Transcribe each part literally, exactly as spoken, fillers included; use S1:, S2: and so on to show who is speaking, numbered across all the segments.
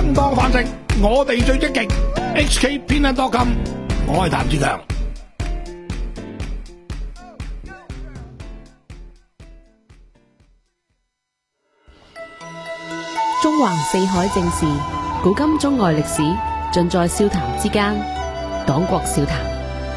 S1: 正當反正，我哋最積極。H K 偏袒多金，我係譚志強。
S2: 中橫四海正事，古今中外歷史，盡在笑談之間。黨國笑談。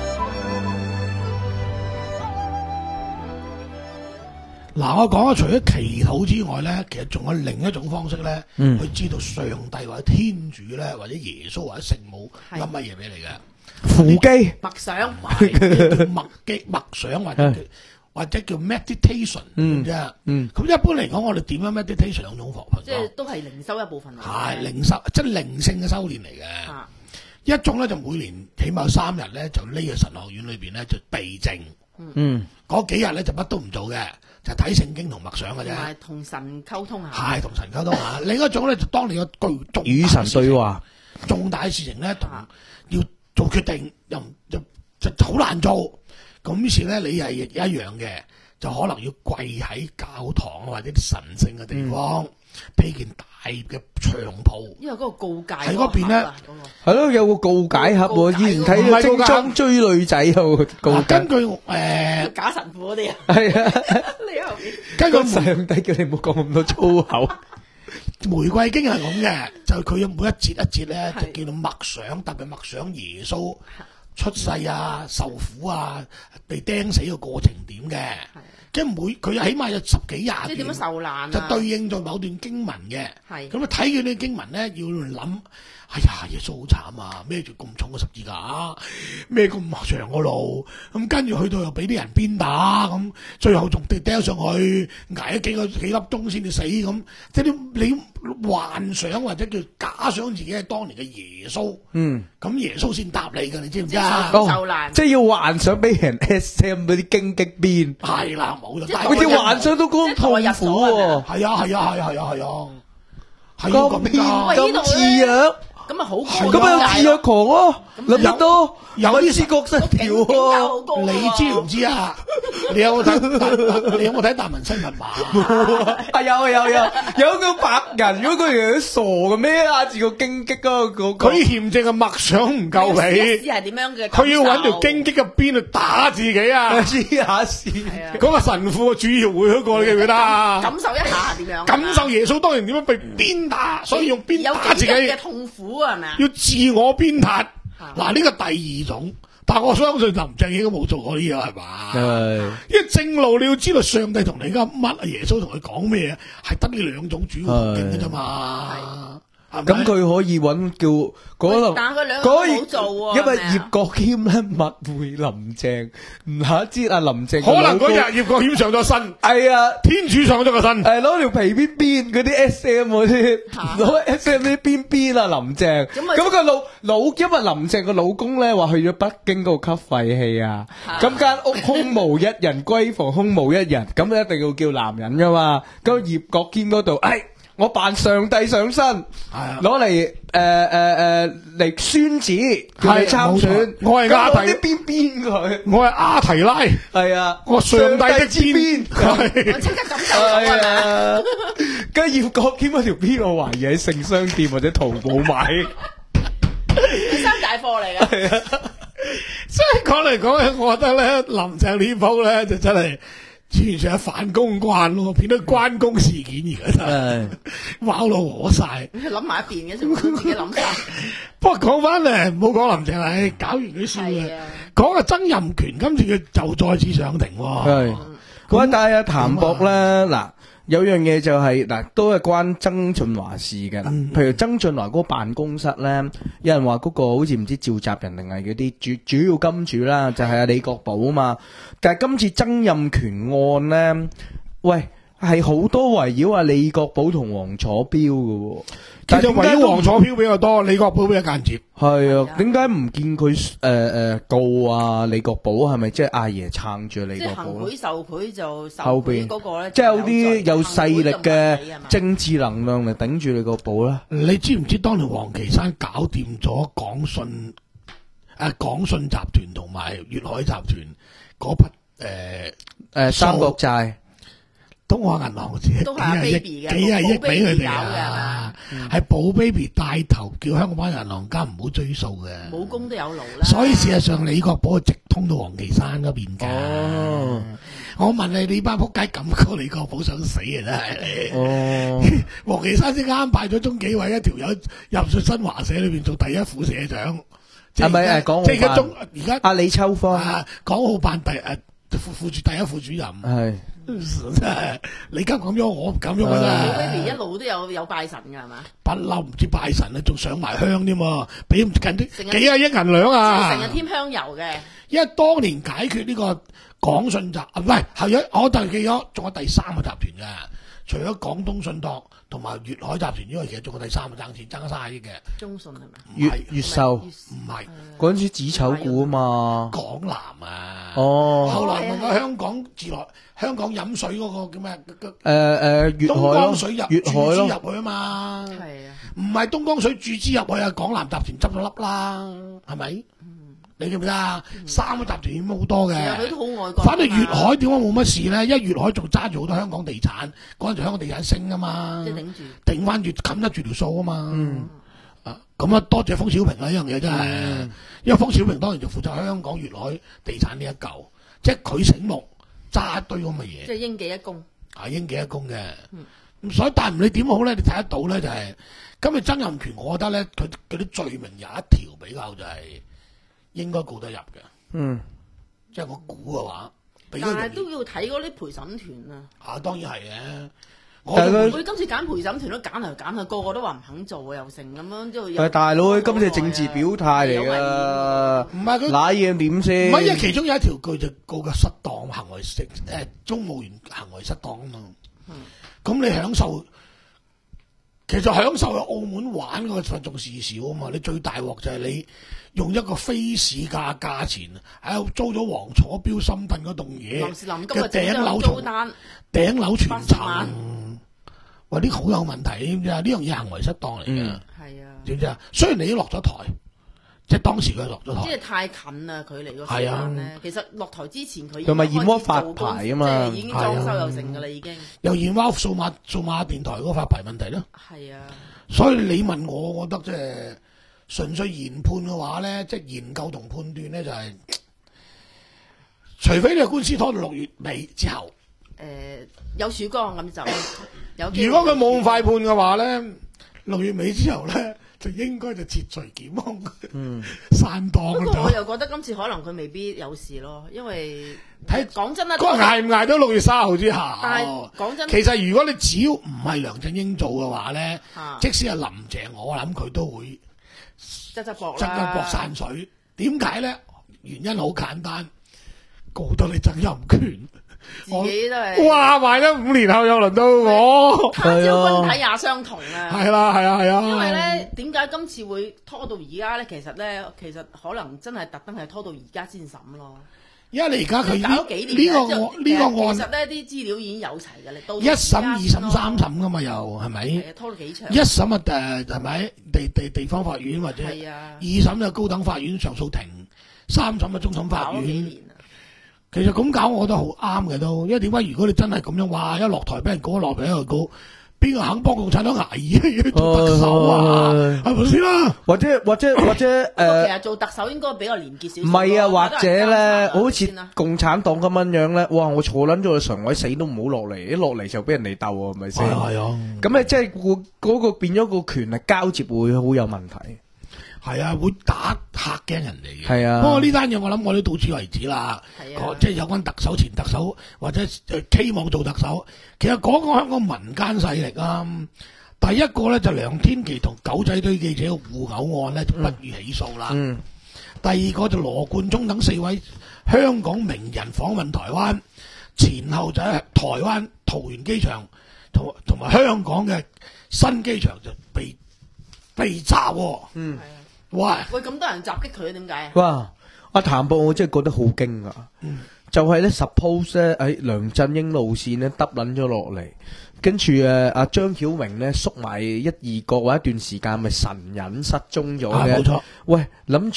S1: 嗱，我講咗除咗祈禱之外咧，其實仲有另一種方式咧，
S3: 嗯、
S1: 去知道上帝或者天主咧，或者耶穌或者聖母噏乜嘢俾你嘅。
S3: 扶基
S4: 默想，
S1: 叫默記默想或者叫或者叫 meditation 啫。嗯，咁一般嚟講，我哋點樣 meditation 兩種方法？
S4: 即係都係靈修一部分嚟。係
S1: 靈修，即係靈性嘅修煉嚟嘅。啊、一種咧就每年起碼三日咧，就匿喺神學院裏邊咧就避靜。嗯，嗰幾日咧就乜都唔做嘅。就睇聖經同默想嘅啫，
S4: 同埋同神溝通下。
S1: 係同神溝通下。另一種咧，就當你有巨重
S3: 與神對話，
S1: 重大嘅事情咧，同要做決定，又就就好難做。咁於是咧，你係一樣嘅，就可能要跪喺教堂或者啲神聖嘅地方，披、嗯、件大嘅長袍。因為嗰個告解喺嗰邊咧，
S3: 係咯，有個告解盒喎。以前睇精裝追女仔有告解。根
S1: 據誒、呃、
S4: 假神父嗰啲啊，
S3: 係啊，
S4: 你後面
S1: 根據
S3: 上帝叫你唔好講咁多粗口。
S1: 玫瑰經係咁嘅，就佢有每一節一節咧，就叫做默想，特別默想耶穌出世啊、受苦啊、被釘死嘅過程點嘅。即係每佢起碼有十幾廿段，即係點樣受難啊？就對應咗某段經文嘅。係咁啊，睇佢啲經文咧，要諗。哎呀，耶穌好慘啊！孭住咁重嘅十字架，孭咁長個路，咁跟住去到又俾啲人鞭打，咁最後仲跌掟上去，挨咗幾個幾粒鐘先至死咁。即係你你幻想或者叫假想自己係當年嘅耶穌，嗯，咁耶穌先答你㗎，你知唔知啊？
S4: 受難，
S3: 即係要幻想俾人 S M 嗰啲荊棘鞭，
S1: 係啦，冇錯。
S3: 嗰啲幻想都咁痛苦喎。
S1: 係啊係啊係啊係啊係啊，係
S3: 咁騙咁似啊！
S4: 咁啊好，
S3: 咁啊有自虐狂咯，諗得多，有啲思覺失調喎。
S1: 你知唔知啊？你有冇睇？你有冇睇達文西密碼？
S3: 係有啊有有，有個白人，如果佢樣傻嘅咩，壓住個荊棘嗰個，
S1: 佢嫌淨係默想唔夠你。
S4: 係點樣嘅？
S1: 佢要揾條荊棘嘅鞭去打自己啊！
S3: 黐下線。
S1: 嗰個神父嘅主要會嗰個，你記唔記得啊？
S4: 感受一下點樣？
S1: 感受耶穌當年點樣被鞭打，所以用鞭打自己
S4: 嘅痛苦。
S1: 要自我鞭撻，嗱呢個第二種，但我相信林鄭應該冇做過呢樣係嘛？係，因為正路你要知道上帝同你噏乜，耶穌同佢講咩，係得呢兩種主要途徑嘅啫嘛。咁
S3: 佢可以揾叫嗰度，
S4: 但佢兩個冇做喎，
S3: 因為葉國謙咧密會林鄭，唔下知阿林鄭
S1: 可能嗰日葉國謙上咗身，係啊，天主上咗個身，
S3: 係攞條皮鞭鞭嗰啲 S M 嗰啲，攞 S M 啲鞭鞭啊林鄭，咁個老老因為林鄭個老公咧話去咗北京嗰度吸廢氣啊，咁間屋空無一人，閨房空無一人，咁一定要叫男人噶嘛，咁葉國謙嗰度，哎。我扮上帝上身，攞嚟誒誒誒嚟宣旨，叫你參選。
S1: 我係阿提，
S3: 啲邊邊佢，
S1: 我係阿提拉，係啊，我上帝的之鞭，
S4: 我即刻感受到啊！
S3: 跟住葉國謙嗰條片，我懷疑喺性商店或者淘寶買，
S4: 山大貨嚟嘅。
S1: 係啊，所以講嚟講去，我覺得咧，林鄭呢鋪咧就真係。完全係反公關咯，變咗關公事件而家真係，wow到我晒。
S4: 諗埋一邊嘅，就自己諗晒。
S1: 不過講翻嚟，唔好講林鄭啦，搞完佢笑嘅。講阿曾蔭權，今次佢就再次上庭。
S3: 係，咁但係阿譚博咧，嗱有樣嘢就係嗱，都係關曾俊華事嘅。譬如曾俊華嗰個辦公室咧，有人話嗰個好似唔知召集人定係嗰啲主主要金主啦，就係阿李國寶啊嘛。但係今次曾蔭權案咧，喂係好多圍繞阿李國寶同黃楚標嘅，
S1: 其實圍繞黃楚標比較多，李國寶比較間接。
S3: 係啊，點解唔見佢誒誒告啊李國寶？係咪即係阿爺撐住李國寶？
S4: 即係行賄受賄就受
S3: 後邊
S4: 嗰個咧，
S3: 即係有啲有勢力嘅政治能量嚟頂住李國寶啦。
S1: 你知唔知當年王岐山搞掂咗廣信誒廣信集團同埋粵海集團嗰筆誒誒
S3: 三角債？
S1: 東亞銀行自己
S4: 都係 baby 嘅，
S1: 幾廿億俾佢哋啊！ 係寶 baby 帶頭叫香港班銀行家唔好追數嘅。
S4: 武功都有勞啦。
S1: 所以事實上李國寶係直通到黃岐山嗰邊㗎。
S3: 哦
S1: 我問你，你班仆街感覺李國寶想死啊！真係。
S3: 哦，
S1: 黃岐山先啱派咗中紀委一條友入咗新華社裏邊做第一副社長。
S3: 係咪誒港澳辦？
S1: 即係而家中而家
S3: 阿李秋芳
S1: 啊，港澳辦第誒副副主第一副主任。
S3: 係。
S1: 真係你咁咁樣，我唔咁樣
S4: 寶
S1: 啊！
S4: baby 一路都有有拜神㗎係嘛？
S1: 不嬲唔知拜神啊，仲上埋香添喎，俾近啲
S4: 成日
S1: 幾廿億銀兩啊！
S4: 成日添香油嘅。
S1: 因為當年解決呢個廣信集，唔係係咗我就記咗，仲有第三個集團嘅，除咗廣東信託同埋粵海集團之外，其實仲有第三個爭錢爭卅億嘅。
S4: 中信係咪？
S1: 唔係
S3: 越越秀
S1: 唔係
S3: 嗰陣時紫丑股啊嘛。
S1: 港南啊！
S3: 哦，
S1: 後來問過香港自來香港飲水嗰個叫咩？
S3: 誒誒粵
S1: 東
S3: 海咯，
S1: 江水入
S3: 粵
S1: 注
S3: 海咯，
S1: 資入去啊嘛。
S4: 係啊。
S1: 唔係東江水注資入去啊，港南集團執咗笠啦，係咪？你記唔記得啊？三個集團已經好多嘅。
S4: 其實佢都好愛國。
S1: 反正粵海點解冇乜事咧？因為粵海仲揸住好多香港地產，嗰陣時香港地產升啊嘛，
S4: 即係頂住
S1: 頂翻住冚得住條數啊嘛。
S3: 嗯
S1: 啊，咁啊多謝封小平啦，呢樣嘢真係，
S3: 嗯
S1: 因為封小平當年就負責香港粵海地產呢一嚿，即係佢醒目揸一堆咁嘅嘢。
S4: 即係應記一功。
S1: 啊，應記一功嘅。咁所以但係唔理點好咧，你睇得到咧就係、今日曾蔭權，我覺得咧佢嗰啲罪名有一條比較就係應該告得入嘅。
S3: 嗯，
S1: 即係我估嘅話，比較
S4: 但
S1: 容易
S4: 係都要睇嗰啲陪審團啊。
S1: 啊，當然係嘅。我
S3: 但係佢
S4: 佢今次揀陪審團都揀嚟揀去，個個都話唔肯做啊，又成咁樣，之後又
S3: 但係大佬，今次係政治表態嚟
S4: 有危
S3: 㗎，
S1: 唔係佢
S3: 嗱嘢點
S1: 唔
S3: 先？
S1: 係，因為其中有一條句就告嘅失當行為成誒公務員行為失當啊嘛。咁、你享受，其實享受喺澳門玩嗰個份仲事少啊嘛。你最大鑊就係你用一個非市價價錢喺度租咗黃楚標深圳嗰棟嘢
S4: 臨時臨急啊
S1: 嘅
S4: 整
S1: 頂樓從
S4: 張租單，
S1: 頂樓全
S4: 八十
S1: 層
S4: 萬。
S1: 喂，呢個好有問題，知唔知啊？呢樣嘢行為失當嚟嘅，
S3: 嗯
S4: 係啊，
S1: 知唔知啊？雖然你已經落咗台，即係當時佢落咗台，
S4: 即係太近啦，距離個時
S1: 係啊
S4: 間咧。其實落台之前佢已經
S3: 同埋燕窩
S4: 開始
S3: 發
S4: 做工
S3: 牌啊嘛
S4: 即係已經裝修
S1: 係啊
S4: 有成㗎啦，已經
S1: 又現挖數碼數碼電台嗰個發牌問題咯。
S4: 係啊。
S1: 所以你問我，我覺得即係純粹研判嘅話咧，即係研究同判斷咧，就係、除非你個官司拖到六月尾之後，
S4: 誒、有曙光咁就有機會。
S1: 如果佢冇咁快判嘅話咧，六月尾之後咧，就應該就撤除檢控，
S3: 嗯，
S1: 散檔
S4: 不過我
S1: 就
S4: 又覺得今次可能佢未必有事咯，因為
S1: 睇
S4: 講真啦，
S1: 嗰個捱唔捱到六月三號之下。
S4: 但係講真，
S1: 其實如果你只要唔係梁振英做嘅話咧，
S4: 啊
S1: 即使係林鄭，我諗佢都會
S4: 側側膊
S1: 爭一搏散水。點解咧？原因好簡單，告到你曾蔭權，
S4: 自己都係
S1: 哇！埋咗五年後又輪到我，
S4: 他朝君體也相同啊。
S1: 係啦係啊係啊。
S4: 因為咧，點解今次會拖到而家咧？其實咧，其實可能真係特登係拖到而家先審咯。
S1: 因為你而家佢
S4: 搞咗幾
S1: 呢個
S4: 年之後
S1: 案呢個案
S4: 其實咧啲資料已經有齊嘅，你到
S1: 一審、二審、
S4: 咯
S1: 三審噶嘛，又係咪？
S4: 係啊，拖到幾長？
S1: 一審啊誒係咪地地地方法院或者
S4: 係啊
S1: 二審就高等法院上訴庭，三審啊終審法
S4: 搞咗幾
S1: 院。
S4: 年啊！
S1: 其實咁搞我覺得好啱嘅都，因為點解？如果你真係咁樣，哇！一落台俾人告，一落台俾人告，邊個肯幫共產黨捱嘢要做特首啊？係咪先啦？
S3: 或者或者或者
S4: 不過其
S3: 誒，
S4: 實做特首應該比較廉潔少
S3: 唔
S4: 少。
S3: 係啊，或者咧，好似
S4: 先啦
S3: 共產黨咁樣樣咧，哇！我坐撚咗個常委，死都唔好落嚟，一落嚟就俾人哋鬥喎，係咪先？
S1: 係啊，
S3: 咁你即係個嗰個變咗個權力交接會好有問題。
S1: 係啊，會打嚇驚人哋嘅。
S3: 係啊
S1: 不過呢單嘢我諗我都到此為止啦。
S4: 係啊
S1: 講即係有關特首、前特首或者誒期望做特首，其實講講香港民間勢力啊。第一個咧就梁天琦同狗仔隊記者嘅互毆案咧就不予起訴啦。
S3: 嗯，
S1: 第二個就羅冠聰等四位香港名人訪問台灣，前後就喺台灣桃園機場同同埋香港嘅新機場就被被炸喎。
S3: 嗯，
S1: 哇！
S4: 喂，咁多人襲擊佢，點解啊？
S3: 哇！阿譚博我真係覺得好驚啊！
S1: 嗯
S3: 就係咧，suppose 咧，喺梁振英路線咧，耷撚咗落嚟，跟住誒阿張曉明咧縮埋一二角或一段時間，咪神隱失蹤咗嘅。
S1: 啊冇錯
S3: 喂，諗住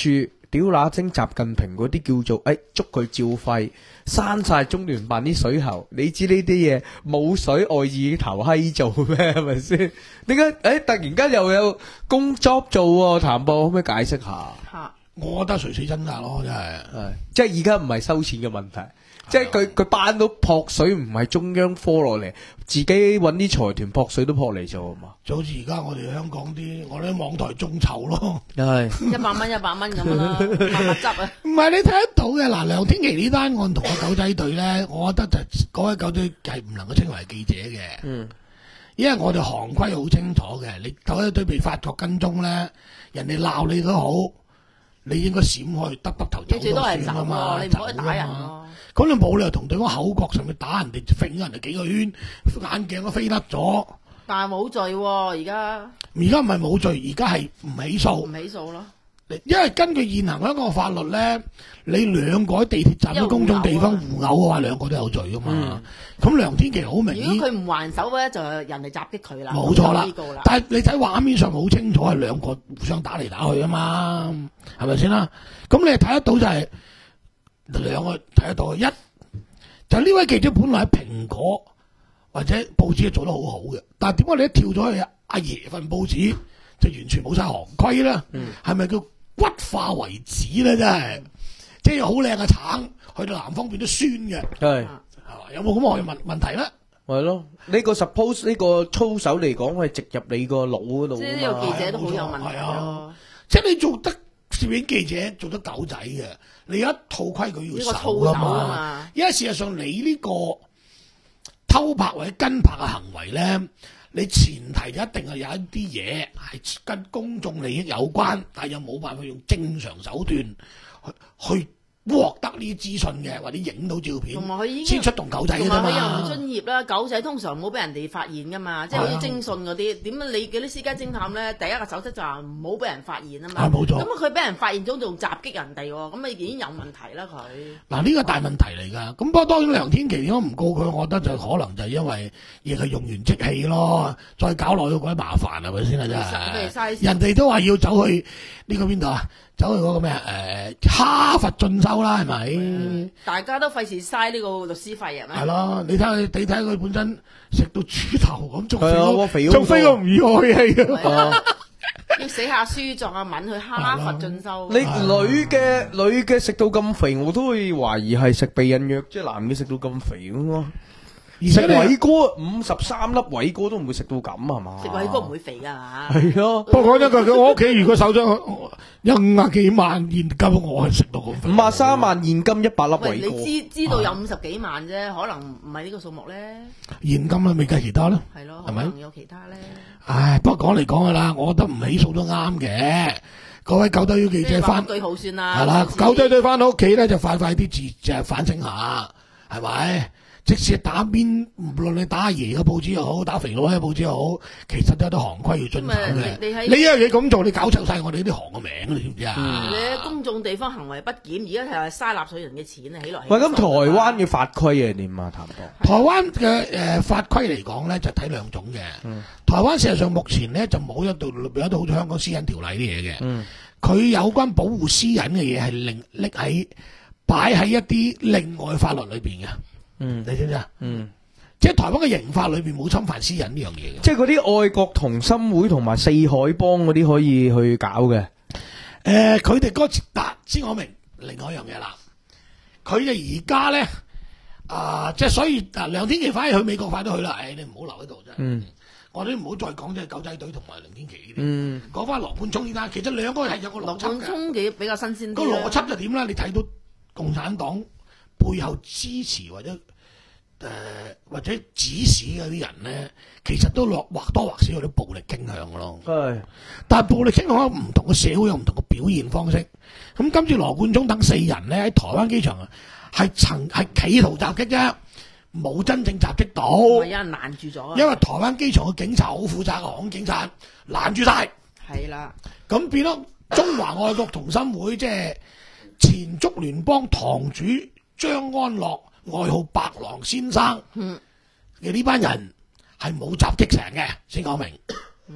S3: 屌乸精習近平嗰啲叫做誒捉佢照肺，刪晒中聯辦啲水喉。你知呢啲嘢冇水愛意頭閪做咩？係咪先？點解誒突然間又有工作做喎？譚博可唔可以解釋下？
S4: 嚇，
S1: 我覺得垂死掙扎咯，真係。
S3: 係即係而家唔係收錢嘅問題。即係佢佢班到撲水唔係中央科落嚟，自己揾啲財團撲水都撲嚟做啊嘛！
S1: 就好似而家我哋香港啲，我哋啲網台眾籌咯，
S3: 係
S4: 一百蚊一百蚊咁樣啦，慢慢執啊！
S1: 唔係你睇得到嘅嗱，梁天琦呢單案同個狗仔隊咧，我覺得就嗰位狗仔係唔能夠稱為記者嘅，
S3: 嗯，
S1: 因為我哋行規好清楚嘅，你狗仔隊被發覺跟蹤咧，人哋鬧你都好，你應該閃開，耷耷頭走
S4: 你最多係走
S1: 咗算啊嘛，
S4: 喎，你唔可以打人
S1: 走啊嘛。
S4: 咯。
S1: 咁你冇理由同對方口角上面打人哋，揈咗人哋幾個圈，眼鏡都飛甩咗。
S4: 但係冇罪喎，而家
S1: 而家唔係冇罪，而家係唔起訴
S4: 唔。起訴咯。
S1: 因為根據現行香港嘅法律咧，你兩個喺地鐵站嘅公眾地方互毆嘅話，兩個都有罪噶嘛。咁、梁天琦好明顯，
S4: 如果佢唔還手咧，就係人哋襲擊佢啦。
S1: 冇錯啦
S4: 呢個啦。
S1: 但係你睇畫面上好清楚係兩個互相打嚟打去啊嘛，係咪先啦？咁你係睇得到就係、兩個睇得到，一就呢位記者本來喺蘋果或者報紙係做得好好嘅，但係點解你一跳咗去阿爺份報紙就完全冇晒行規咧？係咪、叫骨化為止咧？真係，即係好靚嘅橙去到南方變咗酸嘅，
S3: 係
S1: 係嘛？有冇咁嘅問問題咧？
S3: 係咯，呢個 suppose 呢個操守嚟講係植入你個腦嗰度
S4: 即係
S3: 啊嘛。
S4: 呢個記者都好有問題
S1: 係啊
S4: 咯。
S1: 即係你做得攝影記者做得狗仔嘅，你有一套規矩要
S4: 呢個操
S1: 守啊
S4: 守啊
S1: 嘛。
S4: 嘛。
S1: 因為事實上你呢個偷拍或者跟拍嘅行為咧，你前提就一定係有一啲嘢係跟公眾利益有關，但係又冇辦法用正常手段去去獲得呢啲資訊嘅，或者影到照片
S4: 同埋佢已經
S1: 先出動狗仔嘅
S4: 同
S1: 啫
S4: 埋佢又唔
S1: 嘛。
S4: 專業啦，狗仔通常冇俾人哋發現噶嘛，即係好似徵信嗰啲，點解你嗰啲私家偵探咧，第一個守則就係唔好俾人發現啊嘛。
S1: 係冇錯
S4: 咁佢俾人發現咗，仲襲擊人哋喎，咁咪已經有問題啦佢。
S1: 嗱，呢個大問題嚟㗎。咁不過當然梁天琦點解唔告佢？我覺得就可能就係因為亦係用完即棄咯，再搞落去鬼麻煩係咪先啊？真
S4: 佢係嘥
S1: 係，人哋都話要走去呢個邊度啊？走去嗰個咩啊？誒哈佛進修啦，係咪？
S4: 大家都費事嘥呢個律師費啊嘛。
S1: 係咯，你睇下，你睇下佢本身食到豬頭咁，仲
S3: 係啊我肥好多
S1: 飛仲飛過吳以愛氣啊！
S4: 要寫下書作下文去哈佛進修。
S3: 你女嘅女嘅食到咁肥，我都會懷疑係食避孕藥，即係男嘅食到咁肥咁咯。食
S1: 而且你
S3: 偉哥五十三粒偉哥都唔會食到咁係嘛？
S4: 食偉哥唔會肥㗎嘛。
S3: 係咯，
S1: 不過講真句，佢我屋企如果手咗有五啊幾萬現金，我係食到咁肥。
S3: 五啊三萬現金一百粒
S4: 喂，
S3: 偉哥。
S4: 你知知道有五十幾萬啫，可能唔係呢個數目咧。
S1: 現金啦，未計其他啦。
S4: 係咯，
S1: 係咪
S4: 可能有其他咧。
S1: 唉，不過講嚟講去啦，我覺得唔起訴都啱嘅。各位狗仔隊記
S4: 即係
S1: 者翻
S4: 話句好算啦。
S1: 係啦，
S4: 好似
S1: 狗仔隊翻到屋企咧就快快啲自就係反省下，係咪？即使打邊，無論你打阿爺嘅報紙又好，打肥佬嘅報紙又好，其實都有啲行規要遵守
S4: 咁
S1: 嘅
S4: 啊。你你喺
S1: 你一樣嘢咁做，你搞臭晒我哋啲行嘅名，你知唔知啊？
S4: 你喺公眾地方行為不檢，而家係嘥納稅人嘅錢啊，起來起
S3: 喂，咁台
S4: 數
S3: 灣嘅法規係點啊？譚博？
S1: 台灣嘅誒法規嚟講咧，就睇兩種嘅。台灣事實上目前咧就冇一度裏邊有一度好似香港私隱條例啲嘢嘅。佢有關保護私隱嘅嘢係另拎喺擺喺一啲另外法律裏邊嘅。
S3: 嗯
S1: 你知唔知啊？
S3: 嗯，
S1: 即係台灣嘅刑法裏邊冇侵犯私隱呢樣嘢嘅。
S3: 即係嗰啲愛國同心會同埋四海幫嗰啲可以去搞嘅。
S1: 誒，佢哋嗰次嗱，先講明另外一樣嘢啦。佢哋而家咧啊，即係所以嗱，梁天琦反而去美國快啲去啦。誒，你唔好留喺度啫。
S3: 嗯，
S1: 我哋唔好再講即係狗仔隊同埋梁天琦呢啲。
S3: 嗯，
S1: 講翻羅冠聰呢單，其實兩個係有個
S4: 羅
S1: 邏輯嘅。
S4: 冠聰幾比較新鮮
S1: 個
S4: 啲啦
S1: 邏輯就點啦？你睇到共產黨背後支持或者誒、呃、或者指使嗰啲人咧，其實都落或多或少有啲暴力傾向嘅咯。
S3: 係。
S1: 但係暴力傾向唔同嘅社會有唔同嘅表現方式。咁今次羅冠聰等四人咧喺台灣機場啊，係曾係企圖襲擊啫，冇真正襲擊到。
S4: 係有人攔住咗啊。
S1: 因為台灣機場嘅警察好負責嘅，航空警察攔住晒。
S4: 係啦，
S1: 咁變咗中華愛國同心會，即係前竹聯幫堂主張安樂，外號白狼先生嘅呢班人係冇襲擊成嘅，先講明。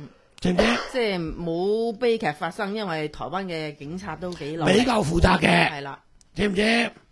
S1: 知唔知？
S4: 即係冇悲劇發生，因為台灣嘅警察都幾努力
S1: 比較負責嘅，
S4: 係啦，
S1: 知唔知？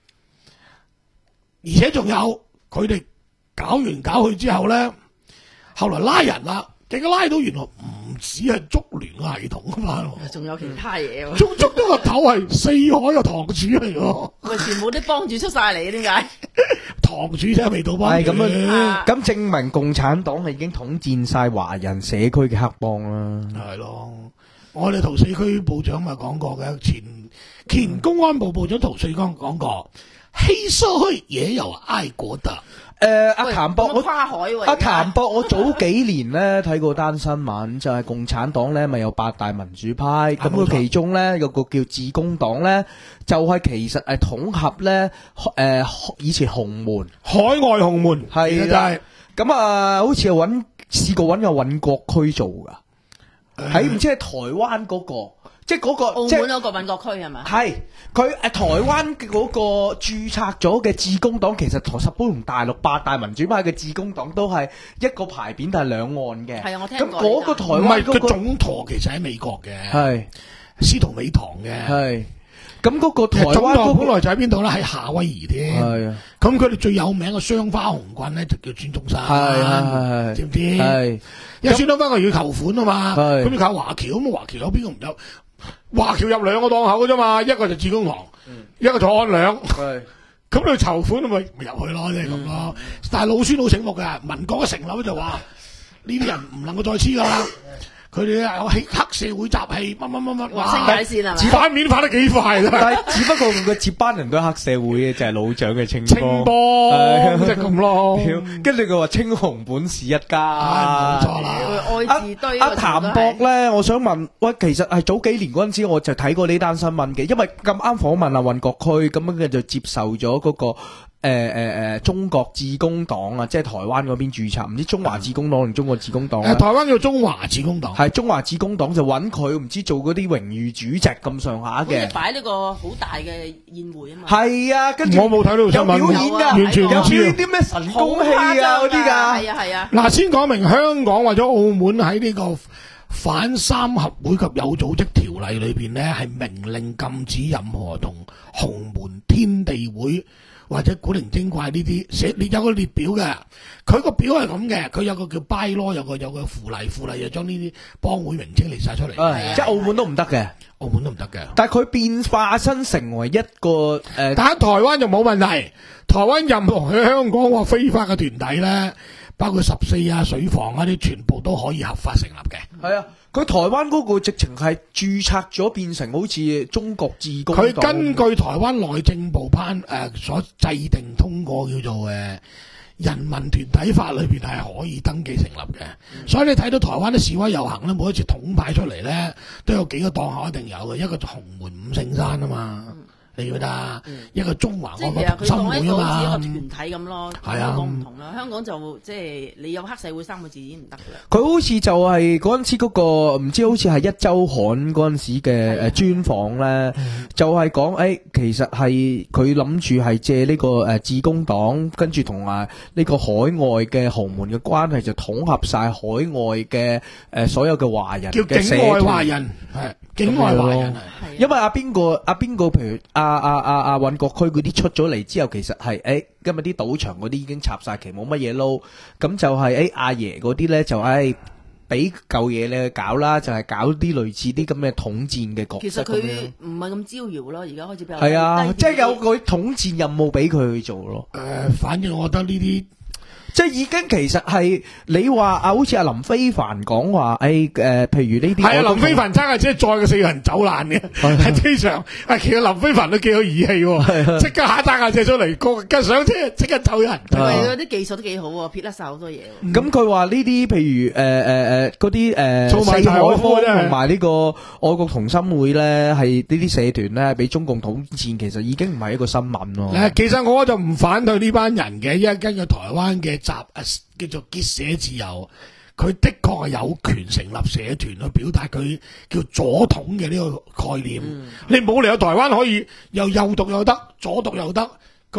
S1: 而且仲有佢哋搞完搞去之後咧，後來拉人啦，結果拉到原來唔止係足聯嘅系統啊嘛，
S4: 仲有其他嘢喎，
S1: 足足咗個頭係四海嘅堂主嚟喎，
S4: 喂，全部啲幫主出晒嚟，點解？
S1: 堂主真係未到幫
S3: 係咁
S1: 主，
S3: 啊，咁證明共產黨係已經統戰晒華人社區嘅黑幫啦。
S1: 係咯。我哋陶駟區部長咪講過嘅，前前公安部部長陶駟剛講過，黑社會也有愛國的。
S3: 誒，阿
S4: 喂
S3: 譚博，
S4: 咁
S3: 我
S4: 跨海喎，
S3: 阿
S4: 而家
S3: 譚博，我早幾年咧睇過單新聞，就係共產黨咧咪有八大民主派，咁
S1: 冇錯
S3: 佢其中咧有個叫自公黨咧，就係其實係統合咧誒以前洪門
S1: 海外洪門
S3: 係
S1: 就係
S3: 咁啊，好似係揾試過揾個尹國區做噶，喺唔知係台灣嗰個，即係嗰個
S4: 澳
S3: 即係
S4: 門嗰個民國區係嘛？
S3: 係佢誒台灣嘅嗰個註冊咗嘅自公黨，其實同十般同大陸八大民主派嘅自公黨都係一個牌匾，但係兩岸嘅。
S4: 係啊我聽
S3: 咁
S4: 過
S3: 嗰個台
S1: 唔係個
S3: 灣嗰個
S1: 總舵其實喺美國嘅，
S3: 係
S1: 司徒美堂嘅。
S3: 係咁嗰個台
S1: 其實總
S3: 灣嗰個
S1: 舵本來就喺邊度咧？喺夏威夷添。
S3: 係啊
S1: 咁佢哋最有名嘅雙花紅棍咧，就叫孫中山。
S3: 係係係
S1: 知唔知？
S3: 係
S1: 因為孫中山佢要求款啊嘛，
S3: 係
S1: 咁要靠華僑，咁華僑有邊個唔有？華僑入兩個檔口嘅啫嘛，一個就致公堂，一個就安良。
S3: 係
S1: 咁你籌款咪咪入去咯，即係咁咯。但係老孫好醒目嘅，民國嘅成立就話呢啲人唔能夠再黐噶啦。佢哋有黑黑社會集氣，乜乜乜乜，
S4: 劃清界線係咪？
S1: 反面反得幾快啦！
S3: 但係只不過佢個接班人都係黑社會嘅，就係老蔣嘅清
S1: 清
S3: 波。
S1: 波
S3: 係
S1: 即係咁咯。
S3: 跟住佢話青紅本是一家，
S1: 冇錯啦。
S4: 愛字堆
S3: 阿阿譚博咧，我想問，喂，其實係早幾年嗰陣時，我就睇過呢單新聞嘅，因為咁啱訪問阿尹國區，咁樣佢就接受咗嗰個誒誒誒中國致公黨啊，即係台灣嗰邊註冊，唔知中華致公黨定中國致公黨啊
S1: 誒，台灣叫中華致公黨，
S3: 係中華致公黨就揾佢，唔知做嗰啲榮譽主席咁上下
S4: 好似
S3: 嘅。
S4: 擺呢個好大嘅宴會啊嘛。
S3: 係啊，跟住
S1: 我冇睇到條新聞
S3: 有表演㗎，
S1: 完全唔
S3: 有表
S1: 知
S3: 演啲咩神功戲啊嗰啲㗎。
S4: 係啊係啊。
S1: 嗱，先講明香港或者澳門喺呢個反三合會及有組織條例裏邊呢，係明令禁止任何同洪門、天地會或者古靈精怪呢啲寫列有個列表嘅。佢個表係咁嘅，佢有個叫 bylaw，有個有個附例，附例就將呢啲幫會名稱列晒出嚟。
S3: 誒，即係澳門都唔得嘅，
S1: 澳門都唔得嘅。
S3: 但係佢變化身成為一個誒，
S1: 但喺台灣就冇問題。台灣任何喺香港或非法嘅團體咧，包括十四啊、水房啊啲，全部都可以合法成立嘅。
S3: 係啊，佢台灣嗰個直情係註冊咗變成好似中國致公黨。
S1: 佢根據台灣內政部頒誒、呃、所制定通過叫做誒、呃、人民團體法裏邊係可以登記成立嘅。嗯、所以你睇到台灣啲示威遊行咧，每一次統派出嚟咧，都有幾個檔口一定有嘅，一個就洪門五聖山啊嘛。嗯你覺得啊？一個中華愛國同心會啊嘛，
S4: 一個團體咁咯。
S1: 係啊，
S4: 香港唔同啦，香港就即係你有黑社會三個字已經唔得啦。
S3: 佢好似就係嗰陣時嗰個唔知好似係一週刊嗰陣時嘅誒專訪咧，就係講誒其實係佢諗住係借呢個誒致公黨，跟住同啊呢個海外嘅洪門嘅關係，就統合晒海外嘅誒所有嘅華人
S1: 叫境外華人係境外華人係，
S3: 因為阿邊個阿邊個譬如阿阿阿阿尹國區嗰啲出咗嚟之後，其實係誒今日啲賭場嗰啲已經插晒旗，冇乜嘢撈，咁就係誒阿爺嗰啲咧就誒俾舊嘢你去搞啦，就係、是、搞啲類似啲咁嘅統戰嘅角色。
S4: 其實佢唔係咁招搖咯，而家開始比較
S3: 係啊，即係有個統戰任務俾佢去做咯。
S1: 誒、呃，反正我覺得呢啲。
S3: 即係已經其實係你話啊，好似阿林非凡講話，誒誒，譬如呢啲
S1: 係啊，林非凡揸架車載個四個人走難嘅喺機場，啊，其實林非凡都幾有義氣喎，即刻下揸架車出嚟，個跟上車即刻走人。
S4: 因為嗰啲技術都幾好喎，撇甩晒好多嘢。
S3: 咁佢話呢啲譬如誒誒誒嗰啲誒四海幫同埋呢個愛國同心會咧，係呢啲社團咧，俾中共統戰，其實已經唔係一個新聞咯。
S1: 其實我就唔反對呢班人嘅，因為根據台灣嘅集叫做結社自由，佢的確係有權成立社團去表達佢叫左統嘅呢個概念。嗯、你冇理由台灣可以又右獨又得，左獨又得，咁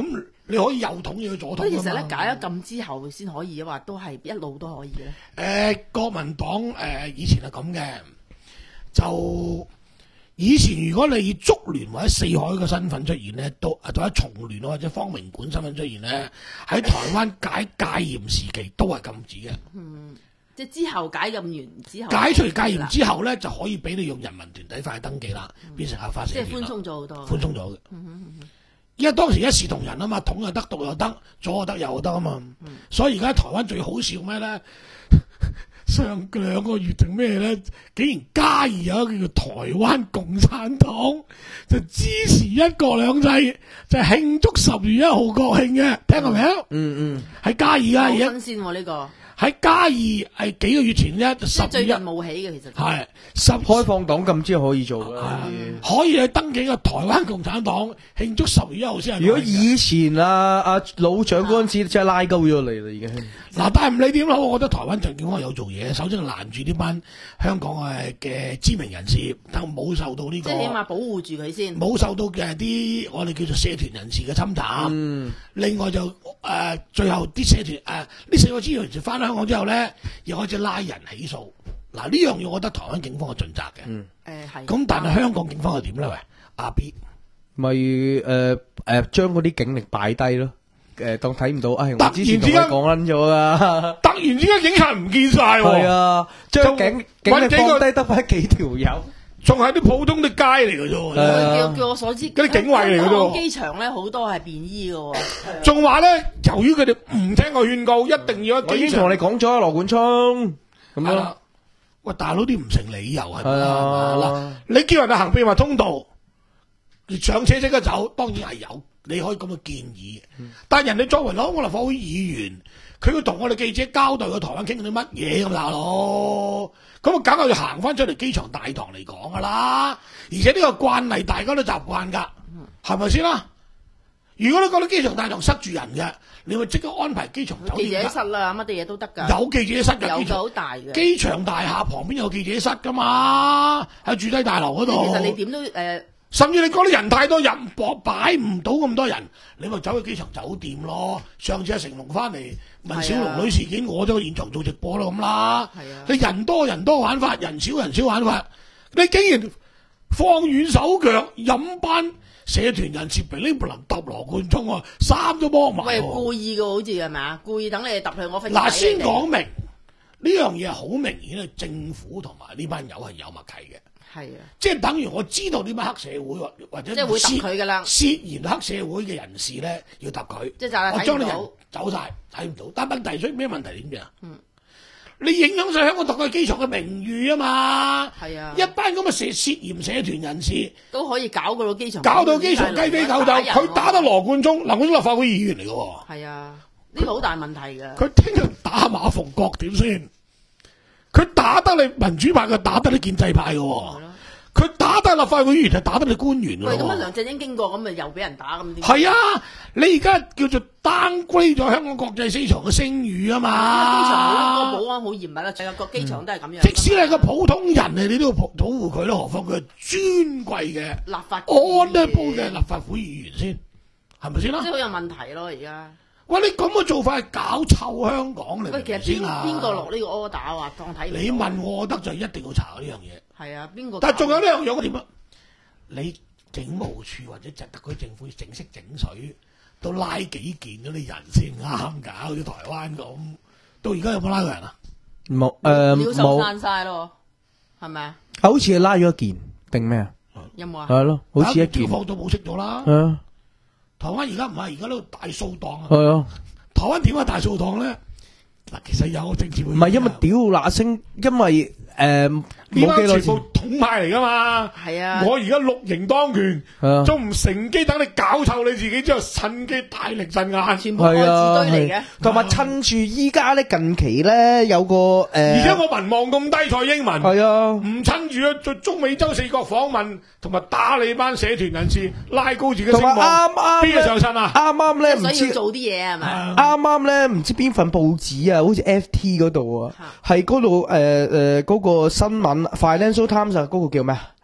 S1: 你可以右統亦可以左統。
S4: 咁其實咧解咗禁之後先可以話都係一路都可以咧。
S1: 誒、呃，國民黨誒、呃、以前係咁嘅，就以前如果你以竹聯或者四海嘅身份出現咧，都或者重聯或者方明館身份出現咧，喺台灣解戒嚴時期都係禁止嘅。
S4: 嗯，即係之後解禁完之後，
S1: 解除戒嚴之後咧，就可以俾你用人民團體法去登記啦，嗯、變成合法社團。
S4: 即係寬鬆咗好多。
S1: 寬鬆咗嘅。因為當時一視同仁啊嘛，統又得，獨又得，左又得，右又得啊嘛。嗯、所以而家台灣最好笑咩咧？上兩個月定咩咧？竟然嘉義有一個叫台灣共產黨，就支持一國兩制，就慶祝十月一號國慶嘅，聽過未啊？嗯嗯，喺嘉義啊，而家
S4: 新鮮喎呢個。
S1: 喺嘉義係幾個月前啫，十
S4: 最近冇起嘅其實
S1: 係十
S3: 開放黨禁之後可以做嘅，
S1: 可以去登記個台灣共產黨慶祝十月一號先。
S3: 如果以前啊阿老蔣嗰陣時，真係拉鳩咗你啦已經。
S1: 嗱，但係唔理點啦，我覺得台灣陳建安有做嘢，首先攔住呢班香港嘅嘅知名人士，但冇受到呢個，
S4: 即係起碼保護住佢先，
S1: 冇受到嘅啲我哋叫做社團人士嘅侵襲。嗯，另外就誒最後啲社團誒呢四個知名人士翻香港之後咧，又開始拉人起訴。嗱，呢樣嘢，我覺得台灣警方係盡責嘅。嗯，誒係。咁但係香港警方係點咧？喂，阿 B
S3: 咪誒誒將嗰啲警力擺低咯。誒，當睇唔到，哎，我之前同你講撚咗啊！
S1: 突然之間警察唔見晒喎。
S3: 係啊，將警警力放低得翻幾條友。
S1: 仲係啲普通啲街嚟嘅啫，
S4: 叫據我所知，
S1: 嗰啲警衛嚟嘅啫。
S4: 機場咧好多係便衣嘅，
S1: 仲話咧，由於佢哋唔聽我勸告，一定要喺機場。
S3: 我已經同你講咗，羅冠聰咁樣。
S1: 喂，大佬啲唔成理由係咪啊？嗱，你叫人哋行秘密通道，上車即刻走，當然係有，你可以咁嘅建議。但係人哋作為攞我立法會議員，佢要同我哋記者交代個台灣傾緊啲乜嘢咁，大佬。咁啊，梗係要行翻出嚟機場大堂嚟講噶啦，而且呢個慣例大家都習慣噶，係咪先啦？如果你覺得機場大堂塞住人嘅，你咪即刻安排機場酒店。
S4: 記者室啦，乜啲嘢都得噶。
S1: 有記者室嘅，
S4: 有好大嘅。
S1: 機場大廈旁邊有記者室噶嘛，喺住低大樓嗰度。
S4: 其實你點都誒。呃
S1: 甚至你覺得人太多，人博擺唔到咁多人，你咪走去機場酒店咯。上次阿成龍翻嚟問小龍女事件，我都現場做直播咯咁啦。你人多人多玩法，人少人少玩法，你竟然放軟手腳，飲班社團人士俾你不能揼羅冠聰啊，衫都幫埋。
S4: 喂，故意嘅好似係咪啊？故意等你揼去我飛。
S1: 嗱，先講明呢樣嘢好明顯係政府同埋呢班友係有默契嘅。
S4: 係啊，
S1: 即係等於我知道呢班黑社會或或者
S4: 即係會揼佢噶啦，
S1: 涉嫌黑社會嘅人士咧要揼佢，
S4: 即係
S1: 我將啲人走晒睇唔到。但問題出咩問題點樣？嗯，你影響晒香港特區機場嘅名譽啊嘛。係啊，一班咁嘅涉涉嫌社團人士
S4: 都可以搞到機場，
S1: 搞到機場雞飛狗走。佢打得羅冠聰，羅冠聰立法會議員嚟嘅。
S4: 係啊，呢個好大問題㗎。
S1: 佢聽日打馬逢國點先？佢打得你民主派，佢打得你建制派嘅。佢打得立法會議員就打得你官員咯。喂，
S4: 咁啊，梁振英經過咁咪又俾人打咁點？
S1: 係啊，你而家叫做 downgrade 咗香港國際機場嘅聲譽啊嘛。
S4: 機場好多保安好嚴密啦，成個機場都係咁樣。
S1: 即使係個普通人嚟，你都要保護佢咯。何況佢係尊貴嘅
S4: 立法
S1: honorable 嘅立法會議員先，係咪先啦？
S4: 即係好有問題咯，而家。
S1: 喂，你咁嘅做法係搞臭香港嚟。
S4: 喂，其實邊邊個落呢個 order 啊？當睇
S1: 你問我覺得就一定要查呢樣嘢。
S4: 係啊，邊個？
S1: 但係仲有呢樣嘢，我點啊？你警務處或者特區政府整色整水，都拉幾件嗰啲人先啱㗎，好似台灣咁。到而家有冇拉過人啊？
S3: 冇誒，冇。
S4: 收散晒咯，係咪啊？
S3: 好似係拉咗一件定咩啊？
S4: 有冇啊？
S3: 係咯，好似一件。
S1: 放都冇識咗啦。
S3: 係啊。
S1: 台灣而家唔係，而家呢度大掃檔啊。
S3: 係啊。
S1: 台灣點解大掃檔咧？嗱，其實有政治會。
S3: 唔係因為屌嗱聲，因為。誒，
S1: 呢班全部統派嚟噶嘛？係啊！我而家綠營當權，仲唔乘機等你搞臭你自己之後，趁機大力鎮壓，
S4: 全部愛字堆嚟嘅。
S3: 同埋趁住依家咧，近期咧有個誒，
S1: 而且我民望咁低，蔡英文
S3: 係啊，
S1: 唔趁住啊，在中美洲四國訪問，同埋打你班社團人士，拉高自己聲望，
S3: 啱啱
S1: 邊個上身啊？
S3: 啱啱咧唔知
S4: 做啲嘢係咪？
S3: 啱啱咧唔知邊份報紙啊，好似 F T 嗰度啊，係嗰度誒誒嗰個新聞。Financial Times 嗰個叫咩啊？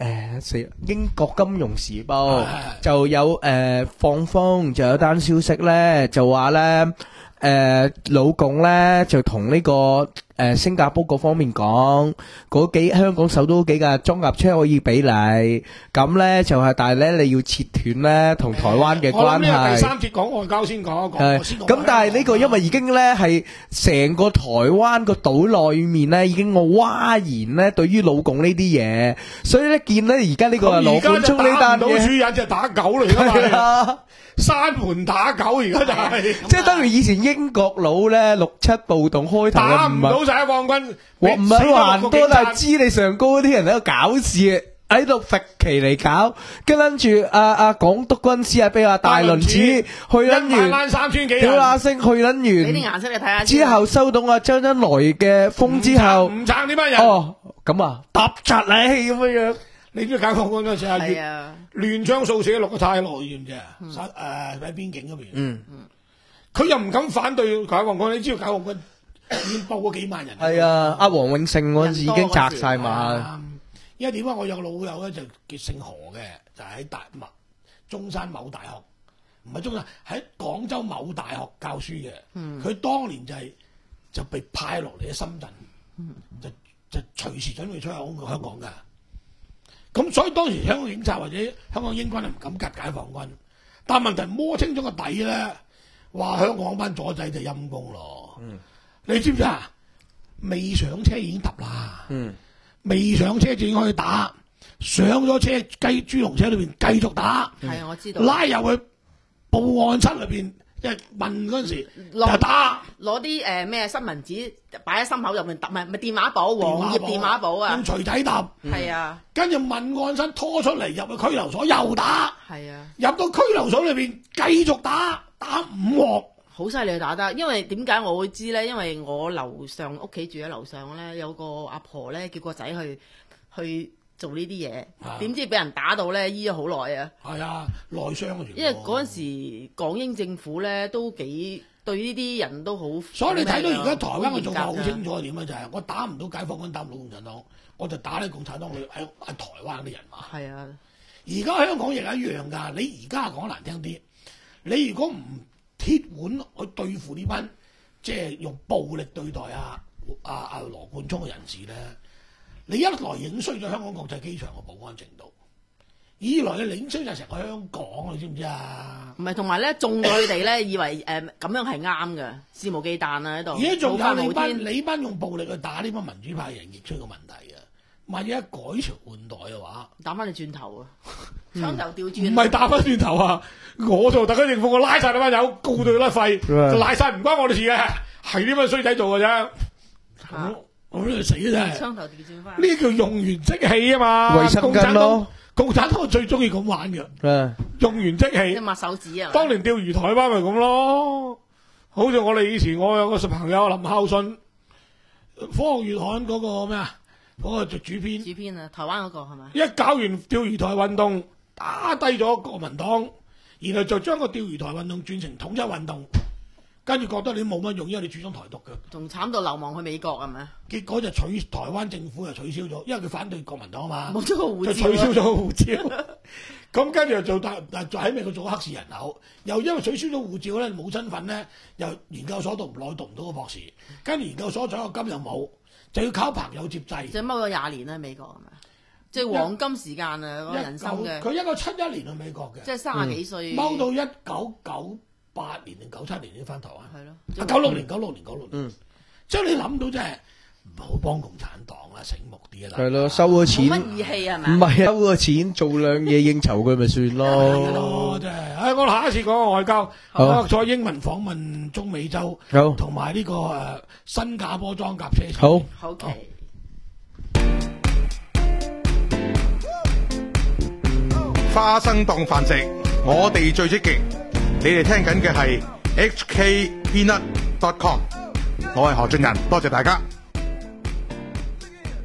S3: 誒死英國金融時報就有誒放風，就有單消息咧，就話咧誒老共咧就同呢個誒新加坡嗰方面講，嗰幾香港首都幾架裝甲車可以俾你，咁咧就係但係咧你要切斷咧同台灣嘅關係。我諗呢個第
S1: 三節講外交先講一講。
S3: 咁但係呢個因為已經咧係成個台灣個島內面咧已經我嘩然咧對於老共呢啲嘢，所以咧見咧而家呢個羅冠聰呢單嘢，
S1: 而家就打唔到主人就打狗嚟㗎嘛。閂門打狗而家就係，
S3: 即係等於以前英國佬咧六七暴動開頭
S1: 打唔到解放軍，
S3: 我唔係話多，但係知你上高嗰啲人喺度搞事，喺度揈旗嚟搞，跟住阿阿港督軍師啊，俾阿大輪子去撚完，
S1: 三千幾人，
S3: 屌啦聲去撚完，
S4: 俾啲顏色你睇下。之
S3: 後收到阿周恩來嘅風之後，
S1: 唔撐呢班人。
S3: 哦，咁啊，揼窒你咁樣樣。
S1: 你知解放軍嗰陣時阿月亂槍掃死六個太內員啫，誒喺邊境嗰邊。嗯嗯，佢又唔敢反對解放軍，你知道解放軍已經報過幾萬人。
S3: 係啊，阿黃永勝嗰陣時已經擲晒馬。
S1: 因為點解我有個老友咧就叫姓何嘅，就喺大麥中山某大學，唔係中山喺廣州某大學教書嘅。佢當年就係就被派落嚟喺深圳，就就隨時準備出口香港㗎。咁所以當時香港警察或者香港英軍係唔敢夾解放軍，但問題摸清咗個底咧，話香港班左仔就陰公咯。嗯、你知唔知啊？未上車已經揼啦，嗯、未上車就已經可以打，上咗車雞豬籠車裏邊繼續打，
S4: 係啊，我知道
S1: 拉入去報案室裏邊。即係問嗰陣時就打，
S4: 攞啲誒咩新聞紙擺喺心口入面揼，唔係唔係電話簿，黃頁電話簿啊，
S1: 用錘仔揼，
S4: 係啊，
S1: 跟住問案室拖出嚟入去拘留所又打，
S4: 係啊，入
S1: 到拘留所裏邊繼續打，打五鑊，
S4: 好犀利打得。因為點解我會知咧？因為我樓上屋企住喺樓上咧，有個阿婆咧叫個仔去去做呢啲嘢，點知俾人打到咧醫咗好耐啊！
S1: 係啊，內傷嘅。
S4: 因為嗰陣時港英政府咧都幾對呢啲人都好，
S1: 所以你睇到而家台灣嘅做法好清楚係點啊？就係我打唔到解放軍，打唔到共產黨，我就打你共產黨喺喺台灣啲人嘛。係啊，而家香港亦係一樣㗎。你而家講難聽啲，你如果唔鐵腕去對付呢班即係用暴力對待啊啊啊羅冠聰嘅人士咧。你一來影衰咗香港國際機場嘅保安程度，二來你影衰就成個香港，你知唔知啊？唔係，同埋咧，中咗佢哋咧，以為誒咁、呃、樣係啱嘅，肆無忌憚啊喺度。而家仲有你班你班用暴力去打呢班民主派人，亦出個問題嘅。萬一一改朝換代嘅話，打翻你轉頭啊！槍頭調轉，唔係打翻轉頭啊！我做特區政府，我拉晒你班友，告到甩肺，就賴晒唔關我哋事嘅，係呢班衰仔做嘅啫。啊我都係死啦！槍頭調轉翻，呢叫用完即棄啊嘛！衛生巾咯，共產黨最中意咁玩嘅。嗯，用完即棄，即抹手指啊！當年釣魚台灣咪咁咯，好似我哋以前我有個朋友林孝信，科學月刊嗰個咩啊，嗰、嗰個做主編。主編啊，台灣嗰個係咪？一搞完釣魚台運動，打低咗國民黨，然後就將個釣魚台運動轉成統一運動。跟住覺得你冇乜用，因為你主張台獨嘅，仲慘到流亡去美國係咪？結果就取台灣政府就取消咗，因為佢反對國民黨啊嘛，冇咗個護照，就取消咗個護照。咁跟住又做大，就喺美國做黑市人口，又因為取消咗護照咧，冇身份咧，又研究所讀唔耐，讀唔到個博士，跟住研究所獎學金又冇，就要靠朋友接濟。即係踎咗廿年啦，美國係咪？即係黃金時間啊，嗰個人生嘅。佢一九七一年去美國嘅，即係三十幾歲，踎到一九九八年定九七年先翻台灣，係咯，九六年、九六年、九六年，嗯，即係你諗到真係唔好幫共產黨啦，醒目啲啦，係咯，收咗錢，冇乜義氣係咪？唔係收咗錢做兩嘢應酬佢咪算咯，係咯，真係，唉，我下一次講外交，我再英文訪問中美洲，好，同埋呢個誒新加坡裝甲車，好，好嘅。
S5: 花生當飯食，我哋最積極。你哋聽緊嘅係 H K Peanut dot com， 我係何俊仁，多謝大家。